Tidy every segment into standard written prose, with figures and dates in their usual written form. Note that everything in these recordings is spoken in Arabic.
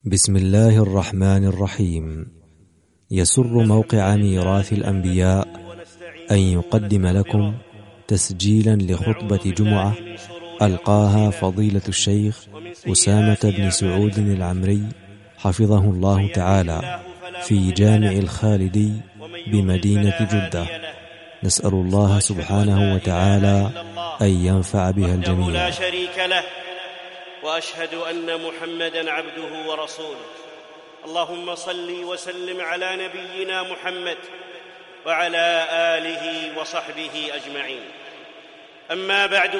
بسم الله الرحمن الرحيم. يسر موقع ميراث الأنبياء أن يقدم لكم تسجيلا لخطبة جمعة ألقاها فضيلة الشيخ أسامة بن سعود العمري حفظه الله تعالى في جامع الخالدي بمدينة جدة. نسأل الله سبحانه وتعالى أن ينفع بها الجميع. لا شريك له، وأشهد أن محمدًا عبده ورسوله. اللهم صل وسلم على نبينا محمد وعلى آله وصحبه أجمعين. أما بعد،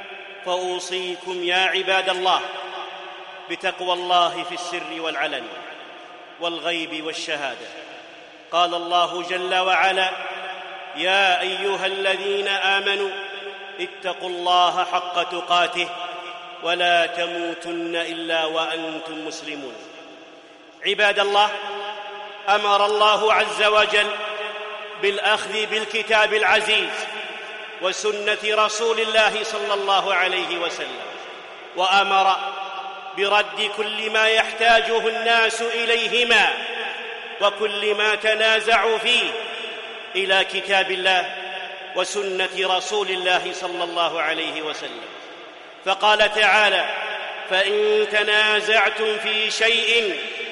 فأوصيكم يا عباد الله بتقوى الله في السر والعلن والغيب والشهادة. قال الله جل وعلا: يا أيها الذين آمنوا اتقوا الله حق تقاته ولا تموتن إلا وأنتم مسلمون. عباد الله، أمر الله عز وجل بالأخذ بالكتاب العزيز وسنة رسول الله صلى الله عليه وسلم، وأمر برد كل ما يحتاجه الناس إليهما وكل ما تنازعوا فيه إلى كتاب الله وسنة رسول الله صلى الله عليه وسلم. فقال تعالى: فإن تنازعتم في شيء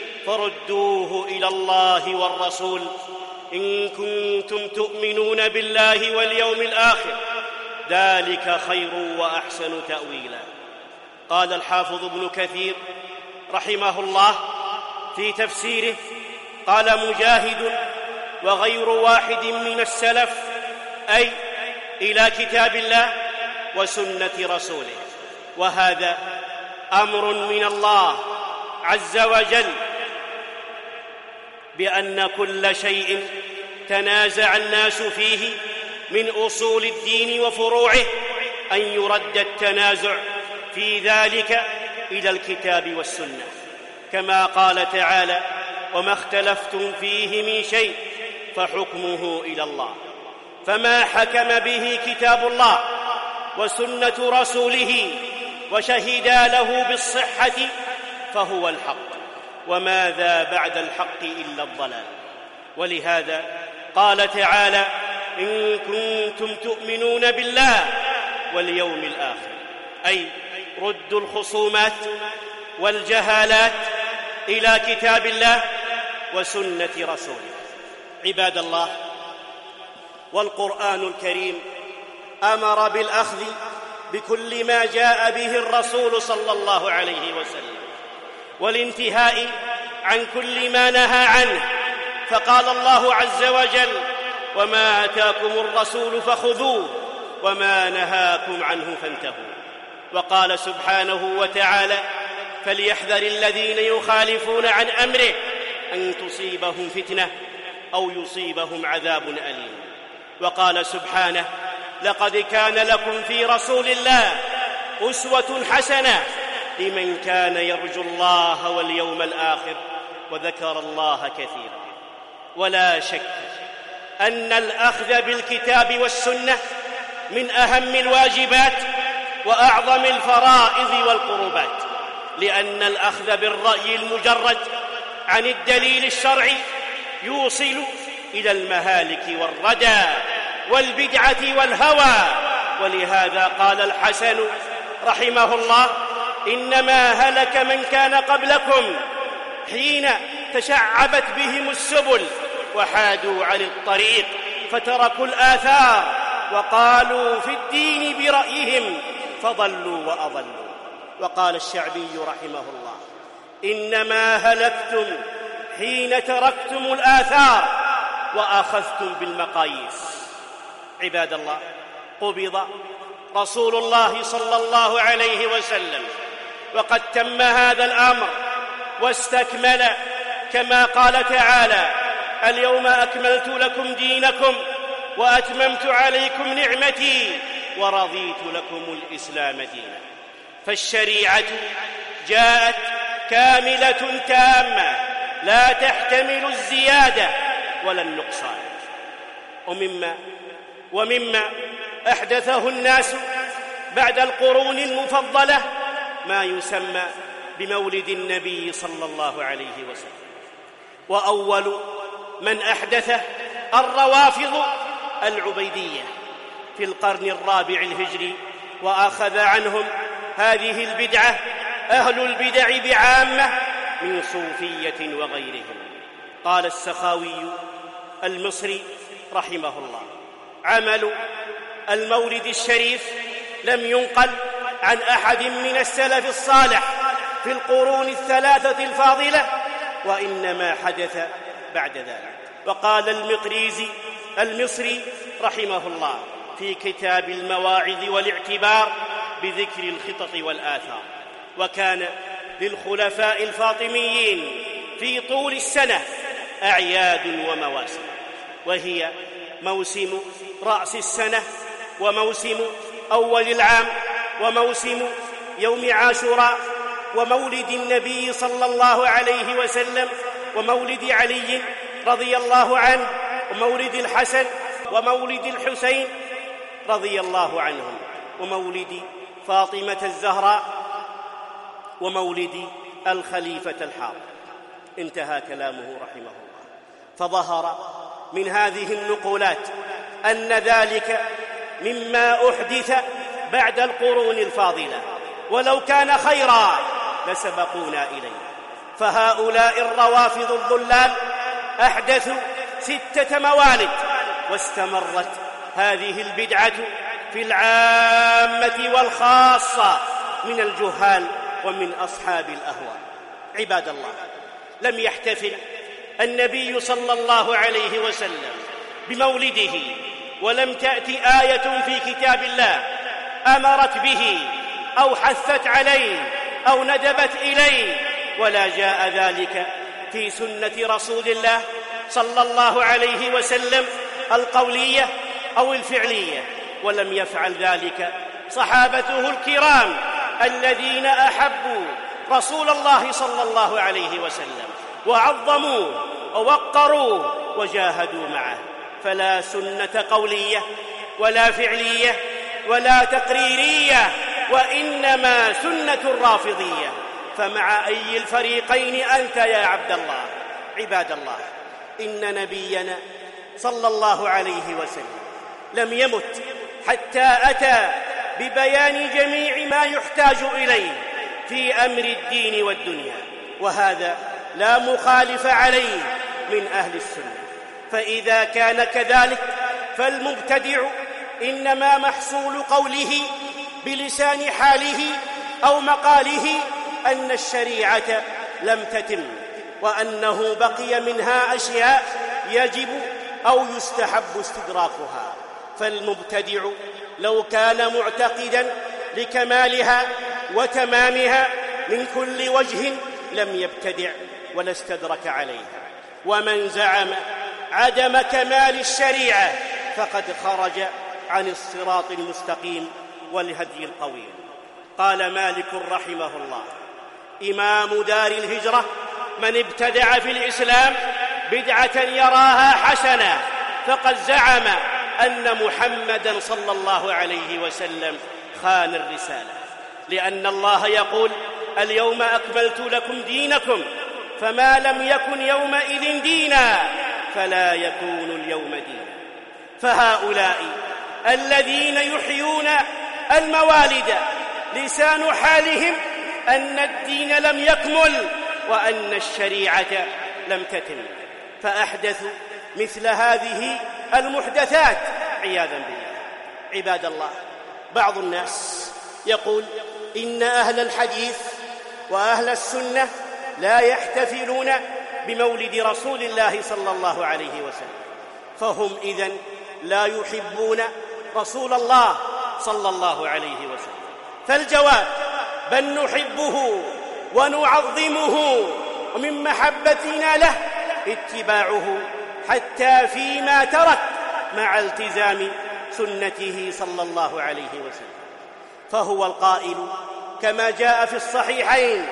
فردوه إلى الله والرسول إن كنتم تؤمنون بالله واليوم الآخر، ذلك خير وأحسن تأويلا. قال الحافظ ابن كثير رحمه الله في تفسيره: قال مجاهد وغير واحد من السلف، أي إلى كتاب الله وسنة رسوله. وهذا أمر من الله عز وجل بأن كل شيء تنازع الناس فيه من أصول الدين وفروعه أن يرد التنازع في ذلك إلى الكتاب والسنة، كما قال تعالى: وما اختلفتم فيه من شيء فحكمه إلى الله. فما حكم به كتاب الله وسنة رسوله وشهدا له بالصحة فهو الحق، وماذا بعد الحق إلا الضلال. ولهذا قال تعالى: إن كنتم تؤمنون بالله واليوم الآخر، أي ردوا الخصومات والجهالات إلى كتاب الله وسنة رسوله. عباد الله، والقرآن الكريم أمر بالأخذ بكل ما جاء به الرسول صلى الله عليه وسلم والانتهاء عن كل ما نهى عنه. فقال الله عز وجل: وما آتاكم الرسول فخذوه وما نهاكم عنه فانتهوا. وقال سبحانه وتعالى: فليحذر الذين يخالفون عن أمره أن تصيبهم فتنة أو يصيبهم عذاب أليم. وقال سبحانه: لقد كان لكم في رسول الله أسوة حسنة لمن كان يرجو الله واليوم الآخر وذكر الله كثيرا. ولا شك أن الأخذ بالكتاب والسنة من أهم الواجبات وأعظم الفرائض والقربات، لأن الأخذ بالرأي المجرد عن الدليل الشرعي يوصل إلى المهالك والردى والبدعة والهوى. ولهذا قال الحسن رحمه الله: إنما هلك من كان قبلكم حين تشعبت بهم السبل وحادوا عن الطريق فتركوا الآثار وقالوا في الدين برأيهم فضلوا وأضلوا. وقال الشعبي رحمه الله: إنما هلكتم حين تركتم الآثار وأخذتم بالمقاييس. عباد الله، قبض رسول الله صلى الله عليه وسلم وقد تم هذا الأمر واستكمل، كما قال تعالى: اليوم أكملت لكم دينكم وأتممت عليكم نعمتي ورضيت لكم الإسلام دينا. فالشريعة جاءت كاملة تامة لا تحتمل الزيادة ولا النقصان. ومما أحدثه الناس بعد القرون المفضلة ما يسمى بمولد النبي صلى الله عليه وسلم. وأول من أحدثه الروافض العبيدية في القرن الرابع الهجري، وأخذ عنهم هذه البدعة أهل البدع بعامة من صوفية وغيرهم. قال السخاوي المصري رحمه الله: عمل المولد الشريف لم ينقل عن أحد من السلف الصالح في القرون الثلاثة الفاضلة، وإنما حدث بعد ذلك. وقال المقريزي المصري رحمه الله في كتاب المواعظ والاعتبار بذكر الخطط والآثار: وكان للخلفاء الفاطميين في طول السنة أعياد ومواسم، وهي موسم رأس السنة، وموسم أول العام، وموسم يوم عاشوراء، ومولد النبي صلى الله عليه وسلم، ومولد علي رضي الله عنه، ومولد الحسن، ومولد الحسين رضي الله عنهم، ومولد فاطمة الزهراء، ومولد الخليفة الحاضر. انتهى كلامه رحمه الله. فظهر من هذه النقولات أن ذلك مما أحدث بعد القرون الفاضلة، ولو كان خيرا لسبقونا إليه. فهؤلاء الروافض الضلال أحدثوا 6 موالد، واستمرت هذه البدعة في العامة والخاصة من الجهال ومن أصحاب الأهواء. عباد الله، لم يحتفل النبي صلى الله عليه وسلم بمولده، ولم تأت آية في كتاب الله أمرت به أو حثت عليه أو ندبت إليه، ولا جاء ذلك في سنة رسول الله صلى الله عليه وسلم القولية أو الفعلية، ولم يفعل ذلك صحابته الكرام الذين أحبوا رسول الله صلى الله عليه وسلم وعظموه ووقروه وجاهدوا معه. فلا سنة قولية ولا فعلية ولا تقريرية، وإنما سنة رافضية. فمع أي الفريقين أنت يا عبد الله؟ عباد الله، إن نبينا صلى الله عليه وسلم لم يمت حتى أتى ببيان جميع ما يحتاج إليه في أمر الدين والدنيا، وهذا لا مخالف عليه من أهل السنة. فإذا كان كذلك فالمبتدع إنما محصول قوله بلسان حاله أو مقاله أن الشريعة لم تتم، وأنه بقي منها أشياء يجب أو يستحب استدراكها. فالمبتدع لو كان معتقدا لكمالها وتمامها من كل وجه لم يبتدع ولا استدرك عليها. ومن زعم عدم كمال الشريعة فقد خرج عن الصراط المستقيم والهدي القويم. قال مالك رحمه الله: إمام دار الهجرة: من ابتدع في الإسلام بدعة يراها حسنة فقد زعم أن محمدًا صلى الله عليه وسلم خان الرسالة، لأن الله يقول: اليوم أكملت لكم دينكم، فما لم يكن يومئذ دينا فلا يكون اليوم دينا. فهؤلاء الذين يحيون الموالد لسان حالهم أن الدين لم يكمل وأن الشريعة لم تتم، فأحدثوا مثل هذه المحدثات عياذا بالله. عباد الله، بعض الناس يقول إن أهل الحديث وأهل السنة لا يحتفلون بمولد رسول الله صلى الله عليه وسلم، فهم إذن لا يحبون رسول الله صلى الله عليه وسلم. فالجواب: بل نحبه ونعظمه، ومن محبتنا له اتباعه حتى فيما ترك مع التزام سنته صلى الله عليه وسلم. فهو القائل كما جاء في الصحيحين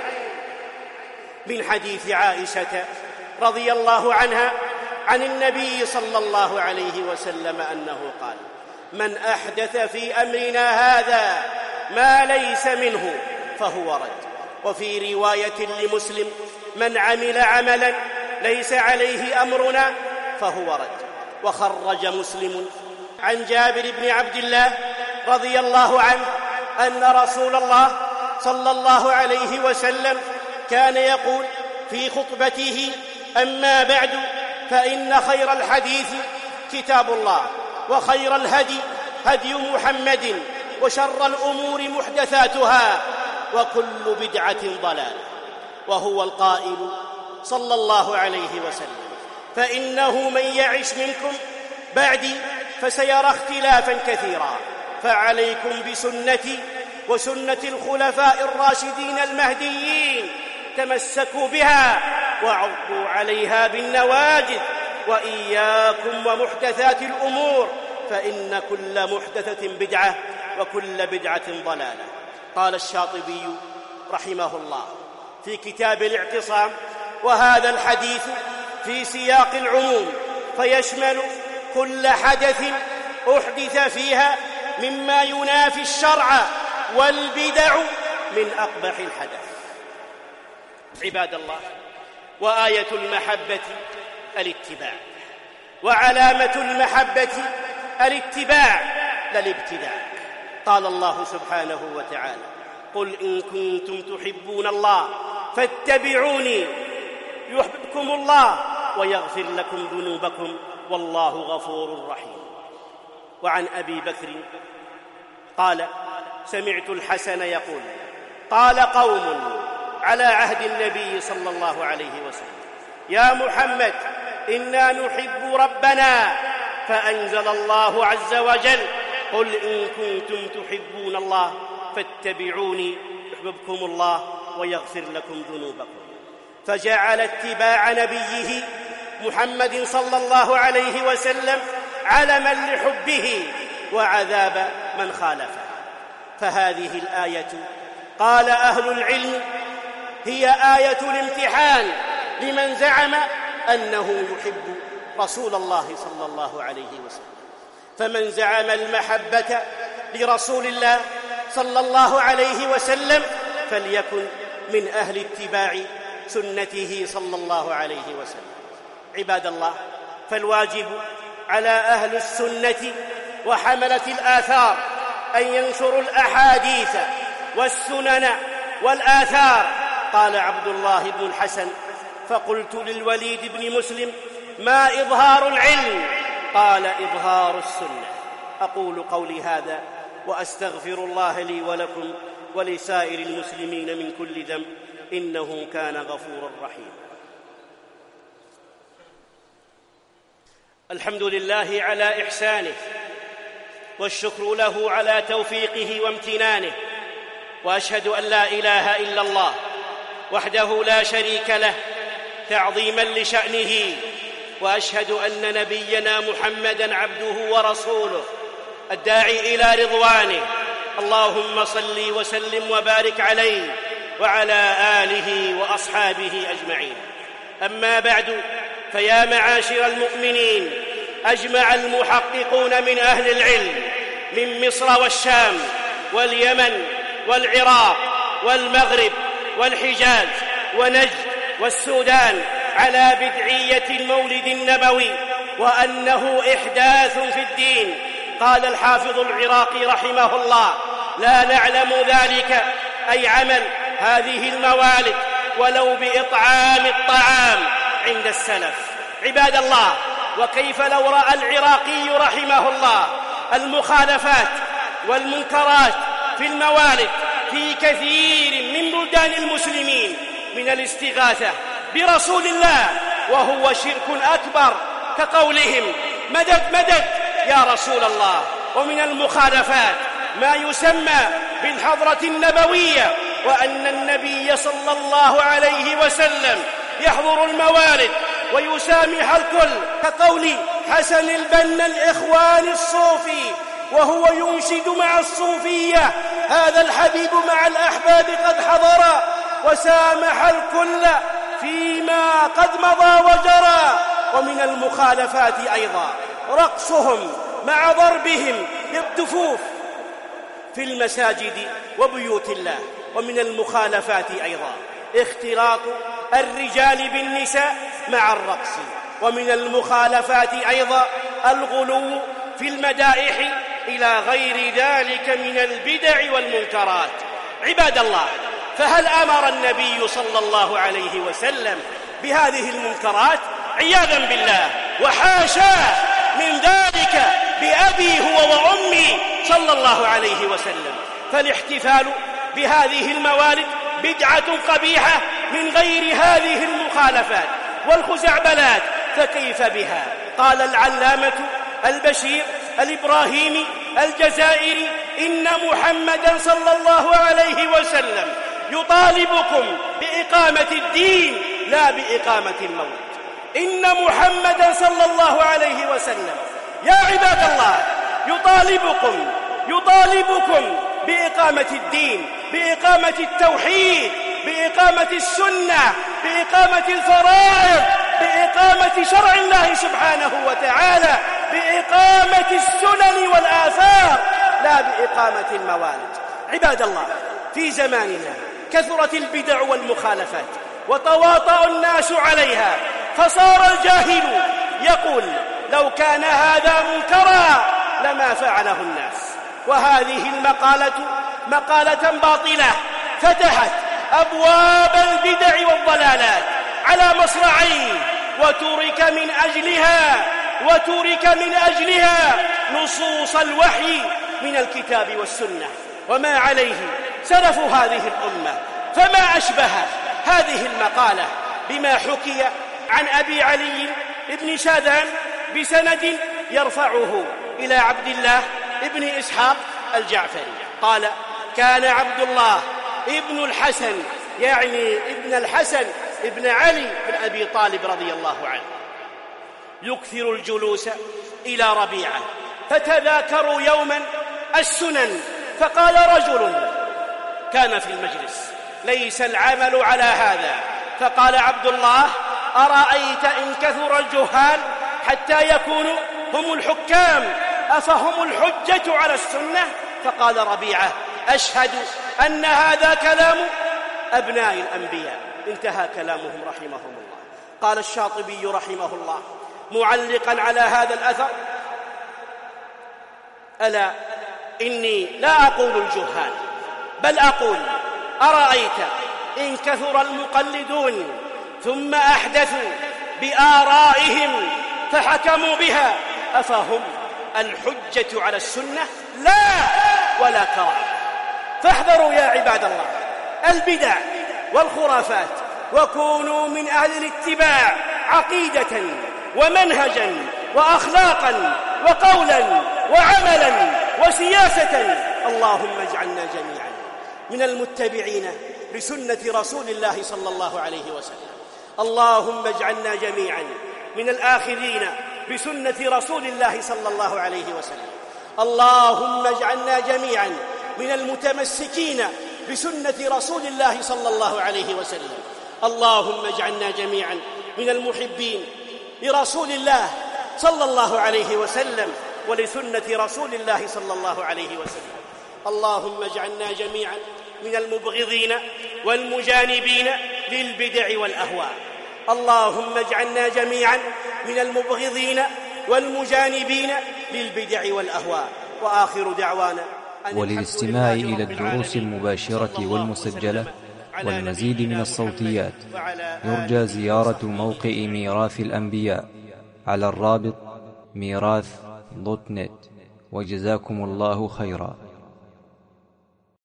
من حديث عائشة رضي الله عنها عن النبي صلى الله عليه وسلم أنه قال: من أحدث في أمرنا هذا ما ليس منه فهو رد. وفي رواية لمسلم: من عمل عملا ليس عليه أمرنا فهو رد. وخرج مسلم عن جابر بن عبد الله رضي الله عنه أن رسول الله صلى الله عليه وسلم كان يقول في خطبته: أما بعد، فإن خير الحديث كتاب الله، وخير الهدي هدي محمد، وشر الأمور محدثاتها، وكل بدعة ضلالة. وهو القائل صلى الله عليه وسلم: فإنه من يعش منكم بعدي فسيرى اختلافا كثيرا، فعليكم بسنتي وسنة الخلفاء الراشدين المهديين، تمسكوا بها وعضوا عليها بالنواجذ، وإياكم ومحدثات الأمور، فإن كل محدثة بدعة، وكل بدعة ضلالة. قال الشاطبي رحمه الله في كتاب الاعتصام: وهذا الحديث في سياق العموم، فيشمل كل حدث أحدث فيها مما ينافي الشرع، والبدع من أقبح الحدث. عباد الله، وآية المحبة الاتباع، وعلامة المحبة الاتباع لا الابتداع. قال الله سبحانه وتعالى: قل إن كنتم تحبون الله فاتبعوني يحببكم الله ويغفر لكم ذنوبكم والله غفور رحيم. وعن أبي بكر قال: سمعت الحسن يقول: قال قوم على عهد النبي صلى الله عليه وسلم: يا محمد، إنا نحب ربنا، فأنزل الله عز وجل: قل إن كنتم تحبون الله فاتبعوني يحببكم الله ويغفر لكم ذنوبكم. فجعل اتباع نبيه محمد صلى الله عليه وسلم علما لحبه وعذاب من خالفه. فهذه الآية قال أهل العلم هي آية الامتحان لمن زعم أنه يحب رسول الله صلى الله عليه وسلم. فمن زعم المحبة لرسول الله صلى الله عليه وسلم فليكن من أهل اتباع سنته صلى الله عليه وسلم. عباد الله، فالواجب على أهل السنة وحملة الآثار أن ينشروا الأحاديث والسنن والآثار. قال عبد الله بن الحسن: فقلت للوليد بن مسلم: ما إظهار العلم؟ قال: إظهار السنة. أقول قولي هذا وأستغفر الله لي ولكم ولسائر المسلمين من كل ذنب، إنه كان غفورا رحيما. الحمد لله على إحسانه، والشكر له على توفيقه وامتنانه، وأشهد أن لا إله إلا الله وحده لا شريك له تعظيما لشأنه، وأشهد أن نبينا محمدًا عبده ورسوله الداعي إلى رضوانه. اللهم صل وسلم وبارك عليه وعلى آله وأصحابه أجمعين. أما بعد، فيا معاشر المؤمنين، أجمع المحققون من أهل العلم من مصر والشام واليمن والعراق والمغرب والحجاز ونجد والسودان على بدعية المولد النبوي، وأنه إحداث في الدين. قال الحافظ العراقي رحمه الله: لا نعلم ذلك، أي عمل هذه الموالد، ولو بإطعام الطعام عند السلف. عباد الله، وكيف لو رأى العراقي رحمه الله المخالفات والمنكرات في الموالد في كثير من بلدان المسلمين من الاستغاثة برسول الله، وهو شرك أكبر كقولهم: مدد مدد يا رسول الله. ومن المخالفات ما يسمى بالحضرة النبوية، وأن النبي صلى الله عليه وسلم يحضر الموالد ويسامح الكل، كقول حسن البنا الإخوان الصوفي وهو ينشد مع الصوفية: هذا الحبيب مع الأحباب قد حضر وسامح الكل فيما قد مضى وجرى. ومن المخالفات أيضا رقصهم مع ضربهم بالدفوف في المساجد وبيوت الله، ومن المخالفات أيضا اختلاط الرجال بالنساء مع الرقص، ومن المخالفات أيضا الغلو في المدائح إلى غير ذلك من البدع والمنكرات. عباد الله، فهل أمر النبي صلى الله عليه وسلم بهذه المنكرات؟ عياذا بالله، وحاشاه من ذلك بأبي هو وأمي صلى الله عليه وسلم. فالاحتفال بهذه الموالد بدعة قبيحة من غير هذه المخالفات والخزعبلات، فكيف بها؟ قال العلامة البشير الإبراهيمي الجزائري: إن محمدا صلى الله عليه وسلم يطالبكم بإقامة الدين لا بإقامة الموت. إن محمدا صلى الله عليه وسلم يا عباد الله يطالبكم بإقامة الدين، بإقامة التوحيد، بإقامة السنة، بإقامة الفرائض، بإقامة شرع الله سبحانه وتعالى، بإقامة السنن والآثار لا بإقامة الموالد. عباد الله، في زماننا كثرت البدع والمخالفات وتواطأ الناس عليها، فصار الجاهل يقول: لو كان هذا منكرا لما فعله الناس. وهذه مقالة باطلة فتحت أبواب البدع والضلالات على مصراعيه، وترك من أجلها نصوص الوحي من الكتاب والسنة وما عليه سلف هذه الأمة. فما أشبه هذه المقالة بما حكي عن أبي علي بن شاذان بسند يرفعه إلى عبد الله ابن إسحاق الجعفري قال: كان عبد الله ابن الحسن، يعني ابن الحسن ابن علي بن أبي طالب رضي الله عنه، يكثر الجلوس إلى ربيعة، فتذاكروا يوما السنن، فقال رجل كان في المجلس: ليس العمل على هذا. فقال عبد الله: أرأيت إن كثر الجهال حتى يكونوا هم الحكام أفهم الحجة على السنة؟ فقال ربيعة: أشهد أن هذا كلام أبناء الأنبياء. انتهى كلامهم رحمهم الله. قال الشاطبي رحمه الله معلقا على هذا الأثر: ألا إني لا أقول الجهال، بل أقول: أرأيت إن كثر المقلدون ثم أحدثوا بآرائهم فحكموا بها أفهم الحجة على السنة؟ لا ولا كرامة. فاحذروا يا عباد الله البدع والخرافات، وكونوا من أهل الاتباع عقيدة ومنهجا وأخلاقا وقولا وعملا وسياسة. اللهم اجعلنا جميعا من المتبعين لسنة رسول الله صلى الله عليه وسلم. اللهم اجعلنا جميعا من الآخذين بسنة رسول الله صلى الله عليه وسلم. اللهم اجعلنا جميعا من المتمسكين بسنة رسول الله صلى الله عليه وسلم. اللهم اجعلنا جميعا من المحبين لرسول الله صلى الله عليه وسلم ولسنة رسول الله صلى الله عليه وسلم. اللهم اجعلنا جميعا من المبغضين والمجانبين للبدع والأهواء. اللهم اجعلنا جميعا من المبغضين والمجانبين للبدع والأهواء. وآخر دعوانا وللاستماع إلى الدروس المباشرة والمسجلة والمزيد من الصوتيات يرجى زيارة موقع ميراث الأنبياء على الرابط ميراث.net. وجزاكم الله خيرا.